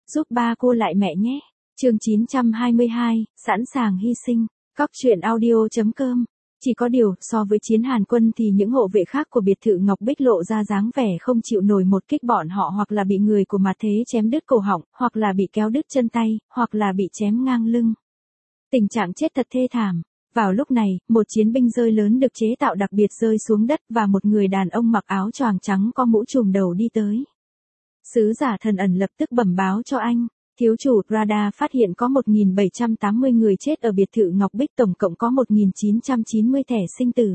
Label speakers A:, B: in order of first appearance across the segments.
A: giúp ba cô lại mẹ nhé. Chương 922, sẵn sàng hy sinh. Cóc truyện audio.com. Chỉ có điều, so với Chiến Hàn Quân thì những hộ vệ khác của biệt thự Ngọc Bích lộ ra dáng vẻ không chịu nổi một kích bọn họ, hoặc là bị người của Mặt Thế chém đứt cổ họng, hoặc là bị kéo đứt chân tay, hoặc là bị chém ngang lưng. Tình trạng chết thật thê thảm. Vào lúc này, một chiến binh rơi lớn được chế tạo đặc biệt rơi xuống đất và một người đàn ông mặc áo choàng trắng có mũ trùm đầu đi tới. Sứ giả thần ẩn lập tức bẩm báo cho anh. Thiếu chủ Radar phát hiện có 1.780 người chết ở biệt thự Ngọc Bích, tổng cộng có 1.990 thẻ sinh tử.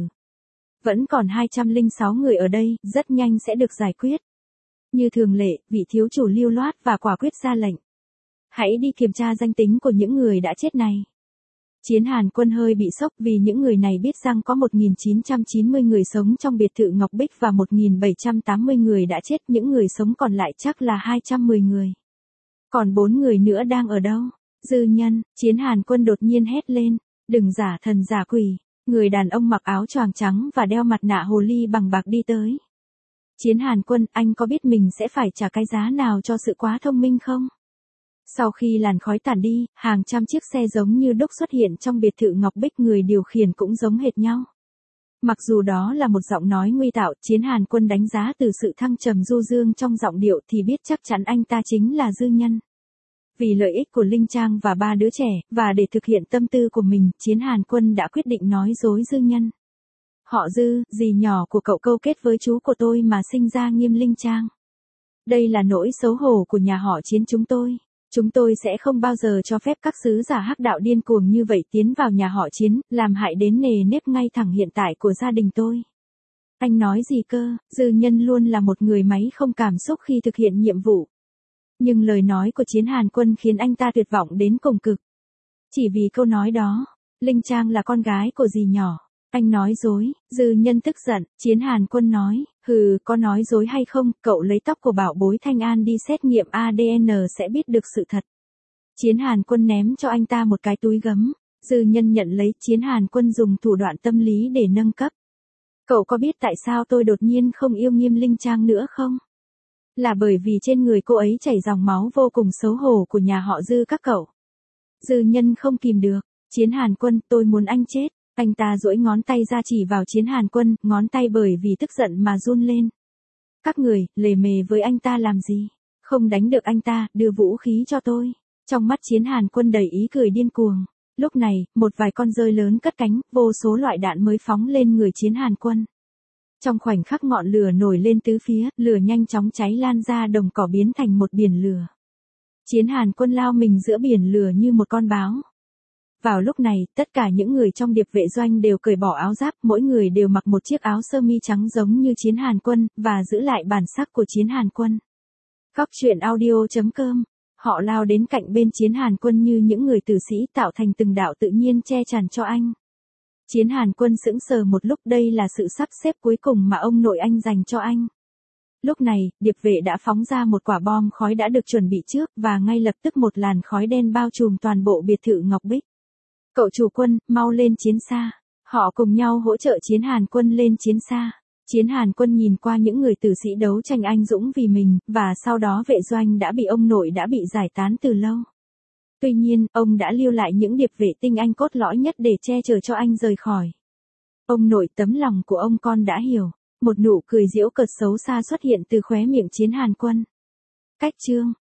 A: Vẫn còn 206 người ở đây, rất nhanh sẽ được giải quyết. Như thường lệ, vị thiếu chủ lưu loát và quả quyết ra lệnh. Hãy đi kiểm tra danh tính của những người đã chết này. Chiến Hàn Quân hơi bị sốc vì những người này biết rằng có 1.990 người sống trong biệt thự Ngọc Bích và 1.780 người đã chết, những người sống còn lại chắc là 210 người. Còn 4 người nữa đang ở đâu? Dư Nhân, Chiến Hàn Quân đột nhiên hét lên, đừng giả thần giả quỷ. Người đàn ông mặc áo choàng trắng và đeo mặt nạ hồ ly bằng bạc đi tới. Chiến Hàn Quân, anh có biết mình sẽ phải trả cái giá nào cho sự quá thông minh không? Sau khi làn khói tản đi, hàng trăm chiếc xe giống như đúc xuất hiện trong biệt thự Ngọc Bích, người điều khiển cũng giống hệt nhau. Mặc dù đó là một giọng nói nguy tạo, Chiến Hàn Quân đánh giá từ sự thăng trầm du dương trong giọng điệu thì biết chắc chắn anh ta chính là Dư Nhân. Vì lợi ích của Linh Trang và 3 đứa trẻ, và để thực hiện tâm tư của mình, Chiến Hàn Quân đã quyết định nói dối Dư Nhân. Họ Dư, dì nhỏ của cậu câu kết với chú của tôi mà sinh ra Nghiêm Linh Trang. Đây là nỗi xấu hổ của nhà họ Chiến chúng tôi. Chúng tôi sẽ không bao giờ cho phép các sứ giả hắc đạo điên cuồng như vậy tiến vào nhà họ Chiến, làm hại đến nề nếp ngay thẳng hiện tại của gia đình tôi. Anh nói gì cơ? Dư Nhân luôn là một người máy không cảm xúc khi thực hiện nhiệm vụ. Nhưng lời nói của Chiến Hàn Quân khiến anh ta tuyệt vọng đến cùng cực. Chỉ vì câu nói đó, Linh Trang là con gái của dì nhỏ. Anh nói dối. Dư Nhân tức giận. Chiến Hàn Quân nói, hừ, có nói dối hay không, cậu lấy tóc của bảo bối Thanh An đi xét nghiệm ADN sẽ biết được sự thật. Chiến Hàn Quân ném cho anh ta một cái túi gấm. Dư Nhân nhận lấy. Chiến Hàn Quân dùng thủ đoạn tâm lý để nâng cấp. Cậu có biết tại sao tôi đột nhiên không yêu Nghiêm Linh Trang nữa không? Là bởi vì trên người cô ấy chảy dòng máu vô cùng xấu hổ của nhà họ Dư các cậu. Dư Nhân không kìm được. Chiến Hàn Quân, tôi muốn anh chết. Anh ta duỗi ngón tay ra chỉ vào Chiến Hàn Quân, ngón tay bởi vì tức giận mà run lên. Các người, lề mề với anh ta làm gì? Không đánh được anh ta, đưa vũ khí cho tôi. Trong mắt Chiến Hàn Quân đầy ý cười điên cuồng. Lúc này, một vài con dơi lớn cất cánh, vô số loại đạn mới phóng lên người Chiến Hàn Quân. Trong khoảnh khắc ngọn lửa nổi lên tứ phía, lửa nhanh chóng cháy lan ra đồng cỏ biến thành một biển lửa. Chiến Hàn Quân lao mình giữa biển lửa như một con báo. Vào lúc này, tất cả những người trong điệp vệ doanh đều cởi bỏ áo giáp, mỗi người đều mặc một chiếc áo sơ mi trắng giống như Chiến Hàn Quân, và giữ lại bản sắc của Chiến Hàn Quân. Cóc truyện audio.com. Họ lao đến cạnh bên Chiến Hàn Quân như những người tử sĩ tạo thành từng đạo tự nhiên che chắn cho anh. Chiến Hàn Quân sững sờ một lúc, đây là sự sắp xếp cuối cùng mà ông nội anh dành cho anh. Lúc này, điệp vệ đã phóng ra một quả bom khói đã được chuẩn bị trước, và ngay lập tức một làn khói đen bao trùm toàn bộ biệt thự Ngọc Bích. Cậu chủ Quân, mau lên chiến xa. Họ cùng nhau hỗ trợ Chiến Hàn Quân lên chiến xa. Chiến Hàn Quân nhìn qua những người tử sĩ đấu tranh anh dũng vì mình, và sau đó vệ doanh đã bị ông nội đã bị giải tán từ lâu. Tuy nhiên, ông đã lưu lại những điệp vệ tinh anh cốt lõi nhất để che chở cho anh rời khỏi. Ông nội, tấm lòng của ông con đã hiểu. Một nụ cười giễu cợt xấu xa xuất hiện từ khóe miệng Chiến Hàn Quân. Cách chương